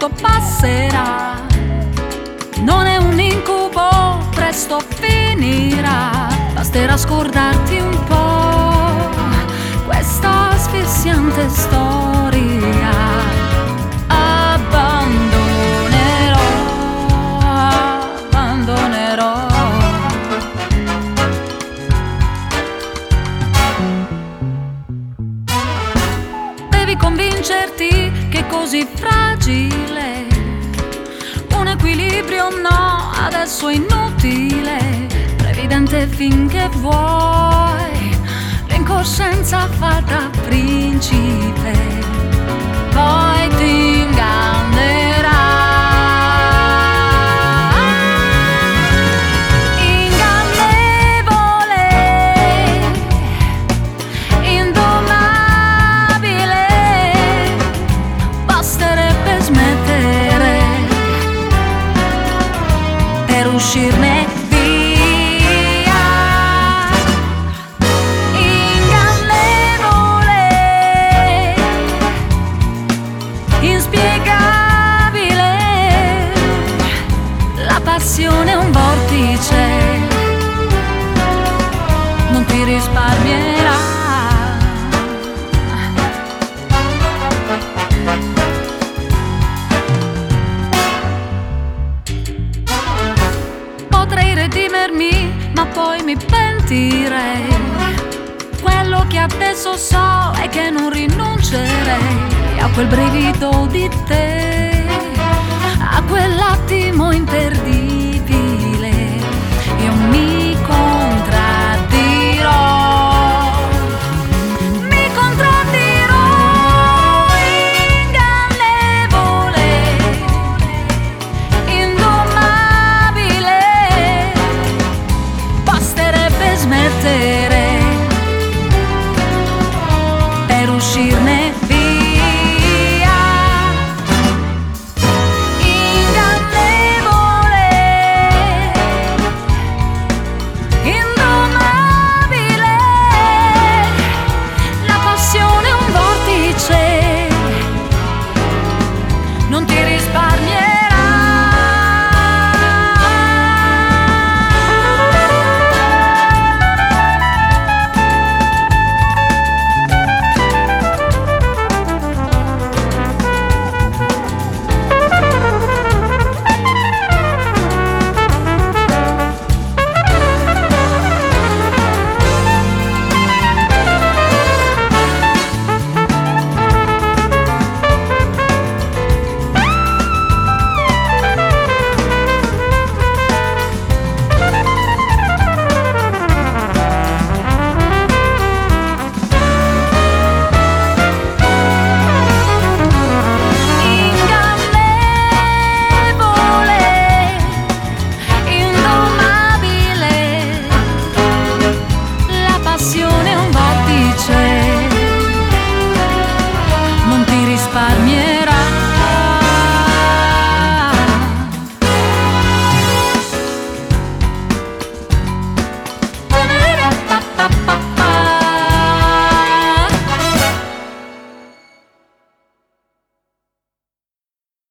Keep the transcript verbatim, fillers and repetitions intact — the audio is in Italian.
tutto passerà. Non è un incubo, presto finirà. Basterà scordarti un po' questa asfissiante storia. Abbandonerò, abbandonerò. Devi convincerti che è così fragile. Un equilibrio no, adesso è inutile. Previdente finché vuoi, l'incoscienza fa da principe, poi ti ingannerà. Ingannevole, indomabile, basterebbe smettere per uscirne via. Ingannevole, inspiegabile, la passione è un vortice, non ti risparmierà. Potrei redimermi, ma poi mi pentirei. Quello che adesso so è che non rinuncerei a quel brivido di te, a quell'attimo imperdibile.